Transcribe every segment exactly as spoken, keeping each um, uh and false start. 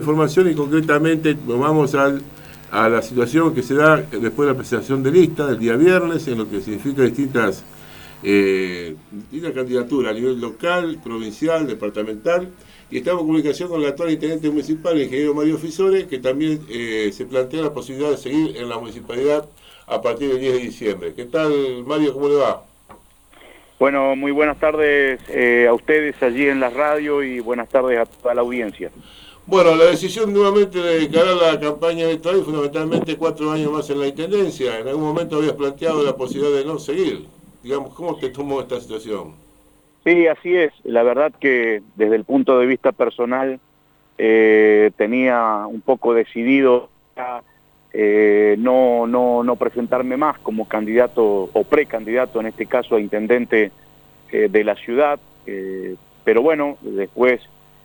información y concretamente nos vamos al, a la situación que se da después de la presentación de lista del día viernes, en lo que significa distintas, eh, distintas candidaturas a nivel local, provincial, departamental. Y estamos en comunicación con el actual intendente municipal, el ingeniero Mario Fisore, que también eh, se plantea la posibilidad de seguir en la municipalidad a partir del diez de diciembre. ¿Qué tal, Mario? ¿Cómo le va? Bueno, muy buenas tardes eh, a ustedes allí en la radio y buenas tardes a toda la audiencia. Bueno, la decisión nuevamente de encarar la campaña electoral y fundamentalmente cuatro años más en la intendencia. En algún momento habías planteado la posibilidad de no seguir. Digamos, ¿cómo te tomó esta situación? Sí, así es. La verdad que desde el punto de vista personal eh, tenía un poco decidido eh, no, no, no presentarme más como candidato o precandidato, en este caso a intendente eh, de la ciudad. Eh, pero bueno, después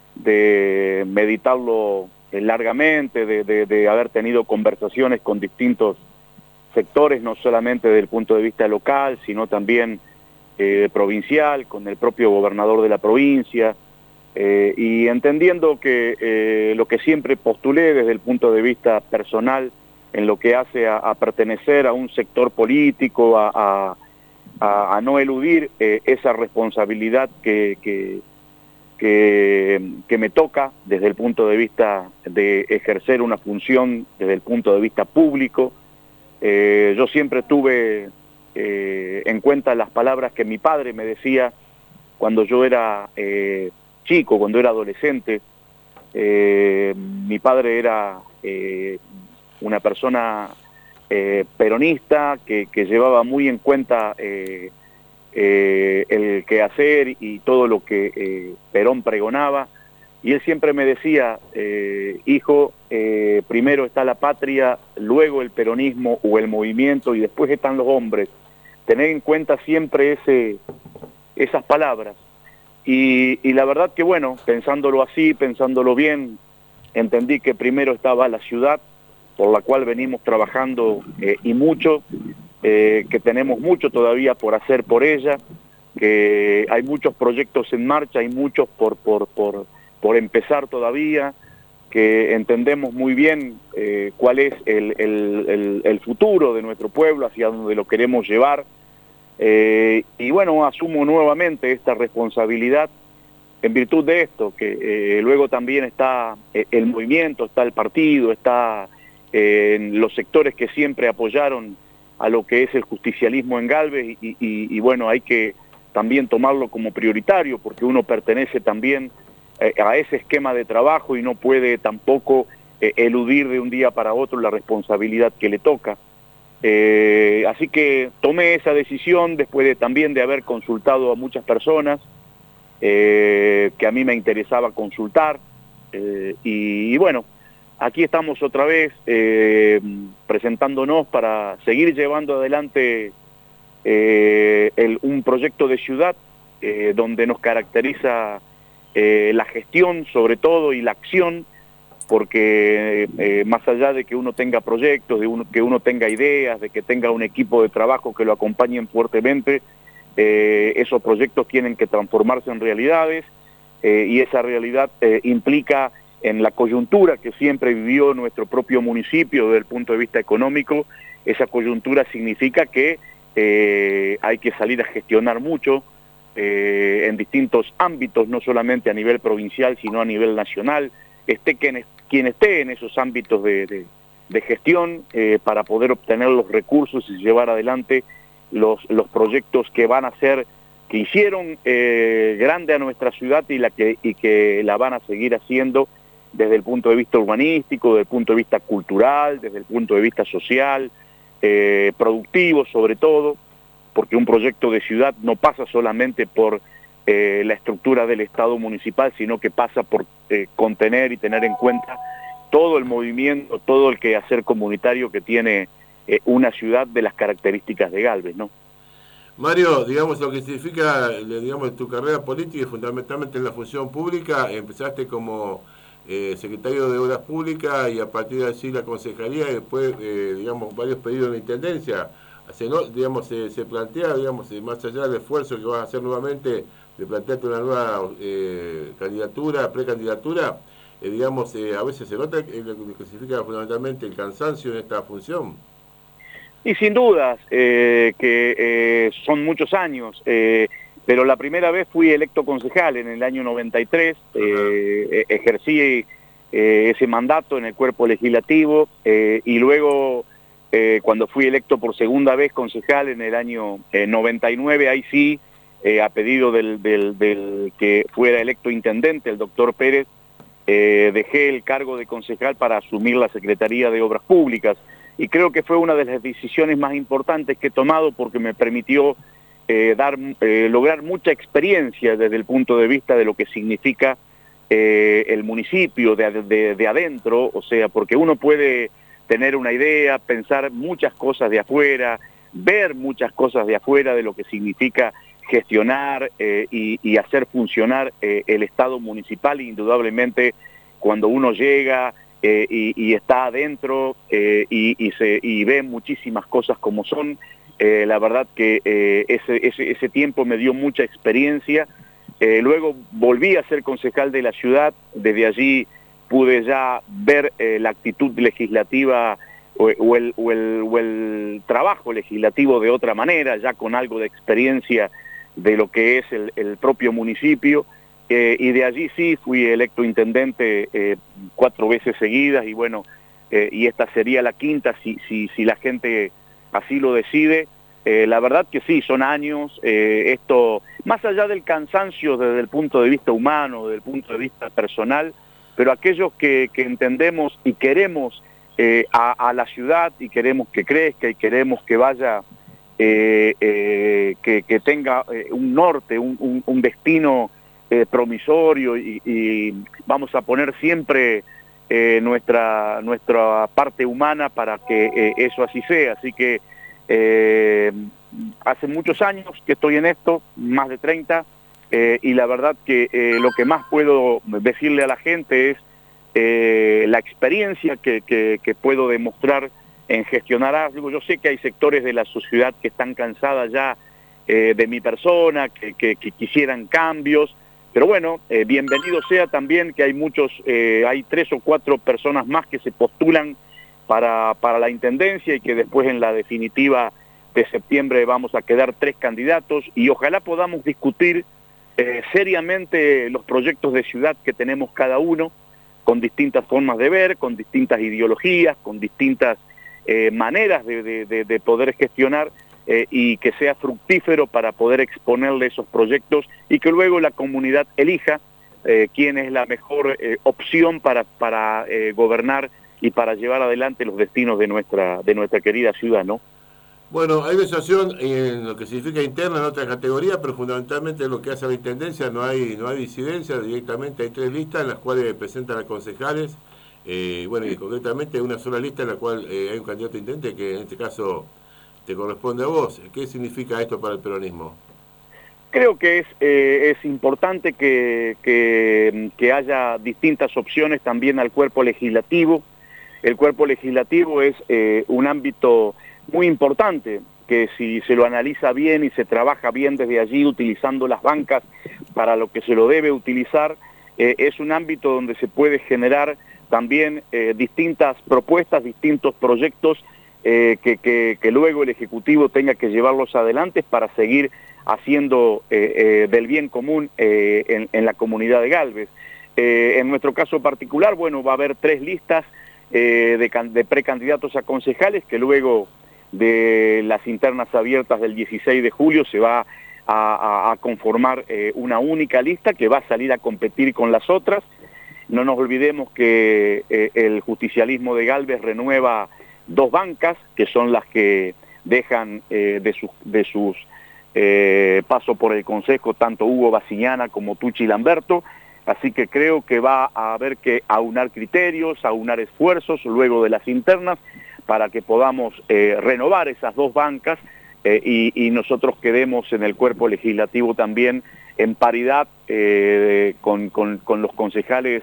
de meditarlo largamente, de, de, de haber tenido conversaciones con distintos sectores, no solamente desde el punto de vista local, sino también Eh, provincial, con el propio gobernador de la provincia, eh, y entendiendo que eh, lo que siempre postulé desde el punto de vista personal, en lo que hace a, a pertenecer a un sector político, a, a, a, a no eludir eh, esa responsabilidad que, que, que, que me toca desde el punto de vista de ejercer una función desde el punto de vista público. Eh, yo siempre tuve Eh, en cuenta las palabras que mi padre me decía cuando yo era eh, chico, cuando era adolescente. Eh, mi padre era eh, una persona eh, peronista que, que llevaba muy en cuenta eh, eh, el quehacer y todo lo que eh, Perón pregonaba, y él siempre me decía, eh, hijo, eh, primero está la patria, luego el peronismo o el movimiento y después están los hombres. Tener en cuenta siempre ese, esas palabras. Y, y la verdad que bueno, pensándolo así, pensándolo bien, entendí que primero estaba la ciudad, por la cual venimos trabajando eh, y mucho, eh, que tenemos mucho todavía por hacer por ella, que hay muchos proyectos en marcha, hay muchos por, por, por, por empezar todavía, que entendemos muy bien eh, cuál es el, el, el, el futuro de nuestro pueblo, hacia donde lo queremos llevar. Eh, y bueno, asumo nuevamente esta responsabilidad en virtud de esto, que eh, luego también está eh, el movimiento, está el partido, está eh, en los sectores que siempre apoyaron a lo que es el justicialismo en Galvez, y, y, y bueno, hay que también tomarlo como prioritario, porque uno pertenece también eh, a ese esquema de trabajo y no puede tampoco eh, eludir de un día para otro la responsabilidad que le toca. Eh, así que tomé esa decisión después de también de haber consultado a muchas personas eh, que a mí me interesaba consultar, eh, y, y bueno, aquí estamos otra vez eh, presentándonos para seguir llevando adelante eh, el, un proyecto de ciudad eh, donde nos caracteriza eh, la gestión sobre todo y la acción, porque eh, más allá de que uno tenga proyectos, de uno, que uno tenga ideas, de que tenga un equipo de trabajo que lo acompañen fuertemente, eh, esos proyectos tienen que transformarse en realidades, eh, y esa realidad eh, implica en la coyuntura que siempre vivió nuestro propio municipio desde el punto de vista económico. Esa coyuntura significa que eh, hay que salir a gestionar mucho eh, en distintos ámbitos, no solamente a nivel provincial, sino a nivel nacional, esté quien, quien esté en esos ámbitos de, de, de gestión, eh, para poder obtener los recursos y llevar adelante los, los proyectos que van a ser, que hicieron eh, grande a nuestra ciudad y, la que, y que la van a seguir haciendo desde el punto de vista urbanístico, desde el punto de vista cultural, desde el punto de vista social, eh, productivo sobre todo, porque un proyecto de ciudad no pasa solamente por Eh, la estructura del Estado municipal, sino que pasa por eh, contener y tener en cuenta todo el movimiento, todo el quehacer comunitario que tiene eh, una ciudad de las características de Galvez, ¿no? Mario, digamos lo que significa, digamos, tu carrera política y fundamentalmente en la función pública, empezaste como eh, secretario de Obras Públicas y a partir de allí la concejalía y después, eh, digamos, varios pedidos de la intendencia. Se, no, digamos, se, se plantea, digamos, más allá del esfuerzo que vas a hacer nuevamente de plantearte una nueva eh, candidatura, precandidatura, eh, digamos, eh, a veces se nota eh, lo que significa fundamentalmente el cansancio en esta función. Y sin dudas, eh, que eh, son muchos años, eh, pero la primera vez fui electo concejal en el año noventa y tres, eh, ejercí eh, ese mandato en el cuerpo legislativo eh, y luego eh, cuando fui electo por segunda vez concejal en el año eh, noventa y nueve, ahí sí, eh, a pedido del, del, del que fuera electo intendente, el doctor Pérez, eh, dejé el cargo de concejal para asumir la Secretaría de Obras Públicas. Y creo que fue una de las decisiones más importantes que he tomado porque me permitió eh, dar, eh, lograr mucha experiencia desde el punto de vista de lo que significa eh, el municipio de, de, de adentro, o sea, porque uno puede tener una idea, pensar muchas cosas de afuera, ver muchas cosas de afuera de lo que significa gestionar eh, y, y hacer funcionar eh, el Estado municipal. Indudablemente, cuando uno llega Eh, y, y está adentro eh, y, y, se, y ve muchísimas cosas como son, eh, la verdad que eh, ese, ese, ese tiempo me dio mucha experiencia. Eh, luego volví a ser concejal de la ciudad, desde allí pude ya ver eh, la actitud legislativa o, o, el, o, el, o el trabajo legislativo de otra manera, ya con algo de experiencia de lo que es el, el propio municipio. Eh, y de allí sí fui electo intendente eh, cuatro veces seguidas y bueno, eh, y esta sería la quinta si, si, si la gente así lo decide. Eh, la verdad que sí, son años, eh, esto, más allá del cansancio desde el punto de vista humano, desde el punto de vista personal, pero aquellos que, que entendemos y queremos eh, a, a la ciudad y queremos que crezca y queremos que vaya, eh, eh, que, que tenga eh, un norte, un, un, un destino Eh, promisorio y, y vamos a poner siempre eh, nuestra, nuestra parte humana para que eh, eso así sea. Así que eh, hace muchos años que estoy en esto, más de treinta, eh, y la verdad que eh, lo que más puedo decirle a la gente es eh, la experiencia que, que, que puedo demostrar en gestionar algo. Yo sé que hay sectores de la sociedad que están cansadas ya eh, de mi persona, que, que, que quisieran cambios. Pero bueno, eh, bienvenido sea también que hay muchos, eh, hay tres o cuatro personas más que se postulan para, para la intendencia y que después en la definitiva de septiembre vamos a quedar tres candidatos y ojalá podamos discutir eh, seriamente los proyectos de ciudad que tenemos cada uno, con distintas formas de ver, con distintas ideologías, con distintas eh, maneras de, de, de, de poder gestionar. Eh, y que sea fructífero para poder exponerle esos proyectos y que luego la comunidad elija eh, quién es la mejor eh, opción para, para eh, gobernar y para llevar adelante los destinos de nuestra, de nuestra querida ciudad, ¿no? Bueno, hay versación en lo que significa interna en otra categoría, pero fundamentalmente en lo que hace a la intendencia no hay no hay disidencia, directamente hay tres listas en las cuales presentan a concejales, eh, bueno, y concretamente una sola lista en la cual eh, hay un candidato a intendente que en este caso te corresponde a vos. ¿Qué significa esto para el peronismo? Creo que es, eh, es importante que, que, que haya distintas opciones también al cuerpo legislativo. El cuerpo legislativo es eh, un ámbito muy importante, que si se lo analiza bien y se trabaja bien desde allí, utilizando las bancas para lo que se lo debe utilizar, eh, es un ámbito donde se puede generar también eh, distintas propuestas, distintos proyectos, Eh, que, que, que luego el Ejecutivo tenga que llevarlos adelante para seguir haciendo eh, eh, del bien común eh, en, en la comunidad de Galvez. Eh, en nuestro caso particular, bueno, va a haber tres listas eh, de, de precandidatos a concejales que luego de las internas abiertas del dieciséis de julio se va a, a, a conformar eh, una única lista que va a salir a competir con las otras. No nos olvidemos que eh, el justicialismo de Galvez renueva dos bancas, que son las que dejan eh, de sus, de sus eh, pasos por el Consejo, tanto Hugo Basiñana como Tucci Lamberto, así que creo que va a haber que aunar criterios, aunar esfuerzos luego de las internas, para que podamos eh, renovar esas dos bancas eh, y, y nosotros quedemos en el cuerpo legislativo también en paridad eh, con, con, con los concejales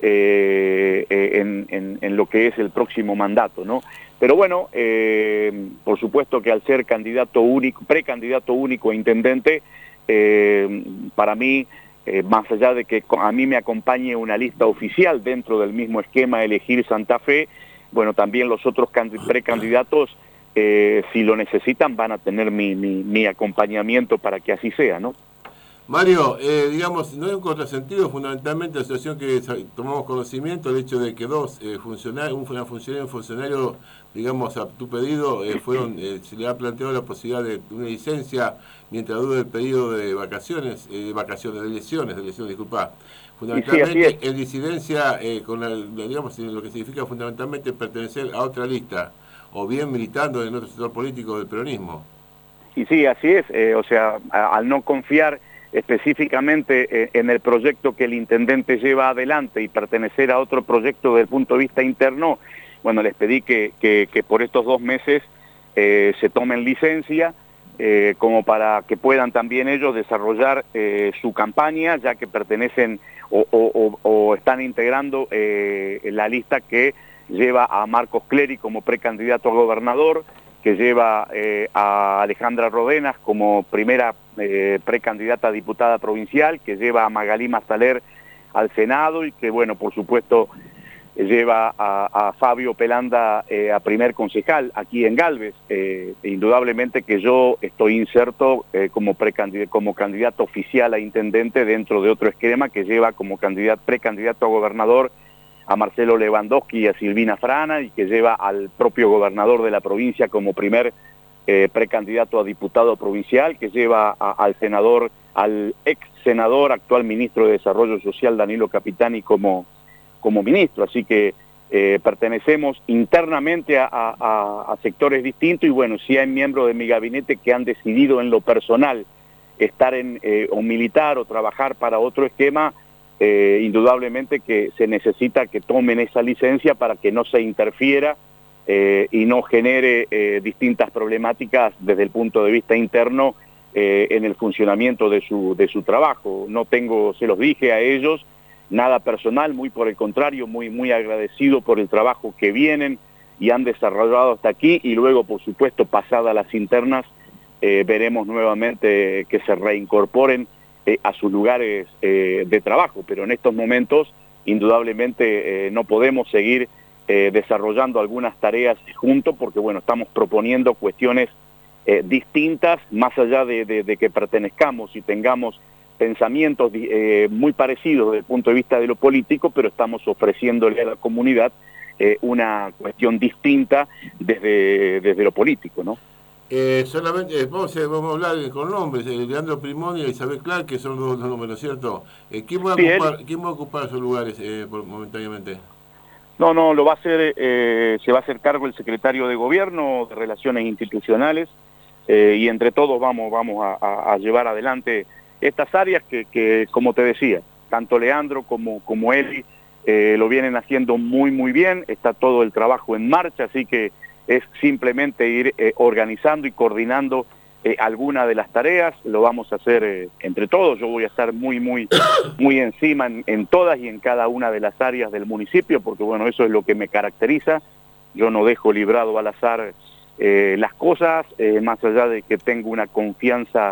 eh, eh, en, en, en lo que es el próximo mandato, ¿no? Pero bueno, eh, por supuesto que al ser candidato único, precandidato único a intendente, eh, para mí eh, más allá de que a mí me acompañe una lista oficial dentro del mismo esquema Elegir Santa Fe, bueno, también los otros precandidatos, eh, si lo necesitan, van a tener mi, mi, mi acompañamiento para que así sea, ¿no? Mario, eh, digamos, no hay un contrasentido, fundamentalmente la situación que tomamos conocimiento, el hecho de que dos eh, funcionarios, una funcionaria y un funcionario, digamos, a tu pedido, eh, fueron, eh, se le ha planteado la posibilidad de una licencia mientras dure el periodo de vacaciones, eh, de vacaciones, de elecciones, de elecciones, disculpa. Fundamentalmente, sí, en disidencia, eh, con la, digamos, lo que significa fundamentalmente pertenecer a otra lista, o bien militando en otro sector político del peronismo. Y sí, así es, eh, o sea, a, al no confiar específicamente eh, en el proyecto que el intendente lleva adelante y pertenecer a otro proyecto desde el punto de vista interno, bueno, les pedí que, que, que por estos dos meses eh, se tomen licencia, eh, como para que puedan también ellos desarrollar eh, su campaña, ya que pertenecen o, o, o, o están integrando eh, la lista que lleva a Marcos Clery como precandidato a gobernador, que lleva eh, a Alejandra Rodenas como primera eh, precandidata a diputada provincial, que lleva a Magalí Mastaler al Senado y que, bueno, por supuesto, lleva a, a Fabio Pelanda eh, a primer concejal aquí en Galvez. Eh, indudablemente que yo estoy inserto eh, como, como candidato oficial a intendente dentro de otro esquema que lleva como candidato, precandidato a gobernador a Marcelo Lewandowski y a Silvina Frana, y que lleva al propio gobernador de la provincia como primer eh, precandidato a diputado provincial, que lleva a, al senador, al ex senador, actual ministro de Desarrollo Social, Danilo Capitani, como, como ministro. Así que eh, pertenecemos internamente a, a, a sectores distintos, y bueno, sí hay miembros de mi gabinete que han decidido en lo personal estar en, eh, o militar o trabajar para otro esquema. Eh, indudablemente que se necesita que tomen esa licencia para que no se interfiera eh, y no genere eh, distintas problemáticas desde el punto de vista interno eh, en el funcionamiento de su, de su trabajo. No tengo, se los dije a ellos, nada personal, muy por el contrario, muy, muy agradecido por el trabajo que vienen y han desarrollado hasta aquí, y luego, por supuesto, pasadas las internas, eh, veremos nuevamente que se reincorporen Eh, a sus lugares eh, de trabajo, pero en estos momentos indudablemente eh, no podemos seguir eh, desarrollando algunas tareas juntos, porque bueno, estamos proponiendo cuestiones eh, distintas, más allá de, de, de que pertenezcamos y tengamos pensamientos eh, muy parecidos desde el punto de vista de lo político, pero estamos ofreciéndole a la comunidad eh, una cuestión distinta desde, desde lo político, ¿no? Eh, solamente, eh, vamos, a, vamos a hablar con nombres, eh, Leandro Primoni y Isabel Clark, que son los, los números, ¿cierto? Eh, ¿quién, va a ocupar, ¿Quién va a ocupar esos lugares eh, por, momentáneamente? No, no, lo va a hacer, eh, se va a hacer cargo el secretario de Gobierno, de Relaciones Institucionales, eh, y entre todos vamos, vamos a, a, a llevar adelante estas áreas que, que, como te decía, tanto Leandro como, como Eli eh, lo vienen haciendo muy, muy bien, está todo el trabajo en marcha, así que es simplemente ir eh, organizando y coordinando eh, alguna de las tareas. Lo vamos a hacer eh, entre todos. Yo voy a estar muy, muy, muy encima en, en todas y en cada una de las áreas del municipio, porque bueno, eso es lo que me caracteriza. Yo no dejo librado al azar eh, las cosas, eh, más allá de que tengo una confianza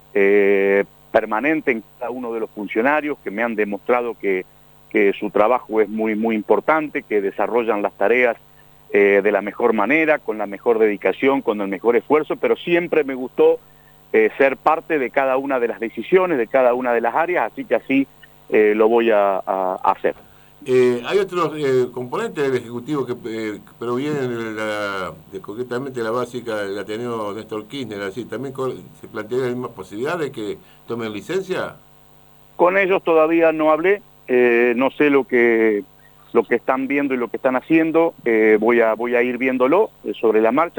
eh, permanente en cada uno de los funcionarios que me han demostrado que, que su trabajo es muy, muy importante, que desarrollan las tareas Eh, de la mejor manera, con la mejor dedicación, con el mejor esfuerzo, pero siempre me gustó eh, ser parte de cada una de las decisiones, de cada una de las áreas, así que así eh, lo voy a, a, a hacer. Eh, hay otros eh, componentes del Ejecutivo que eh, provienen de la, de, concretamente de la básica del Ateneo Néstor Kirchner, así, ¿también con, se plantea la misma posibilidad de que tomen licencia? Con ellos todavía no hablé, eh, no sé lo que... lo que están viendo y lo que están haciendo, eh, voy, a, voy a ir viéndolo eh, sobre la marcha,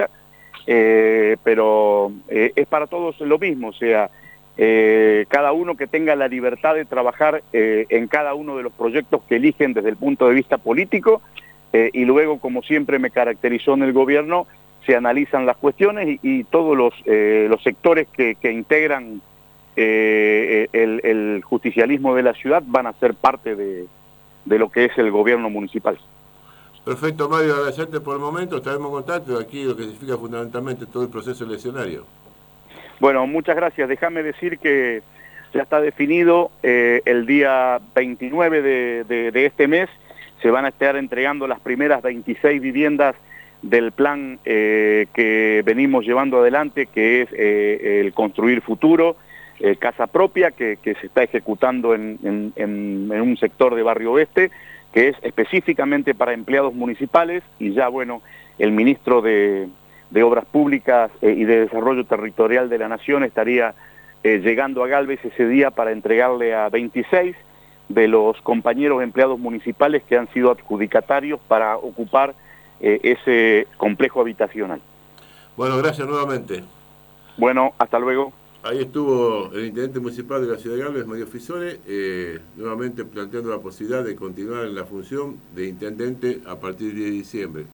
eh, pero eh, es para todos lo mismo, o sea, eh, cada uno que tenga la libertad de trabajar eh, en cada uno de los proyectos que eligen desde el punto de vista político, eh, y luego, como siempre me caracterizó en el gobierno, se analizan las cuestiones y, y todos los, eh, los sectores que, que integran eh, el, el justicialismo de la ciudad van a ser parte de de lo que es el gobierno municipal. Perfecto, Mario, agradecerte por el momento, estaremos en contacto, aquí lo que significa fundamentalmente todo el proceso eleccionario. Bueno, muchas gracias, déjame decir que ya está definido, eh, el día veintinueve de, de, de este mes se van a estar entregando las primeras veintiséis viviendas del plan eh, que venimos llevando adelante, que es eh, el Construir Futuro, eh, Casa Propia, que, que se está ejecutando en, en, en, en un sector de Barrio Oeste, que es específicamente para empleados municipales, y ya, bueno, el ministro de, de Obras Públicas eh, y de Desarrollo Territorial de la Nación estaría eh, llegando a Galvez ese día para entregarle a veintiséis de los compañeros empleados municipales que han sido adjudicatarios para ocupar eh, ese complejo habitacional. Bueno, gracias nuevamente. Bueno, hasta luego. Ahí estuvo el intendente municipal de la ciudad de Galvez, Mario Fisore, eh, nuevamente planteando la posibilidad de continuar en la función de intendente a partir de diciembre.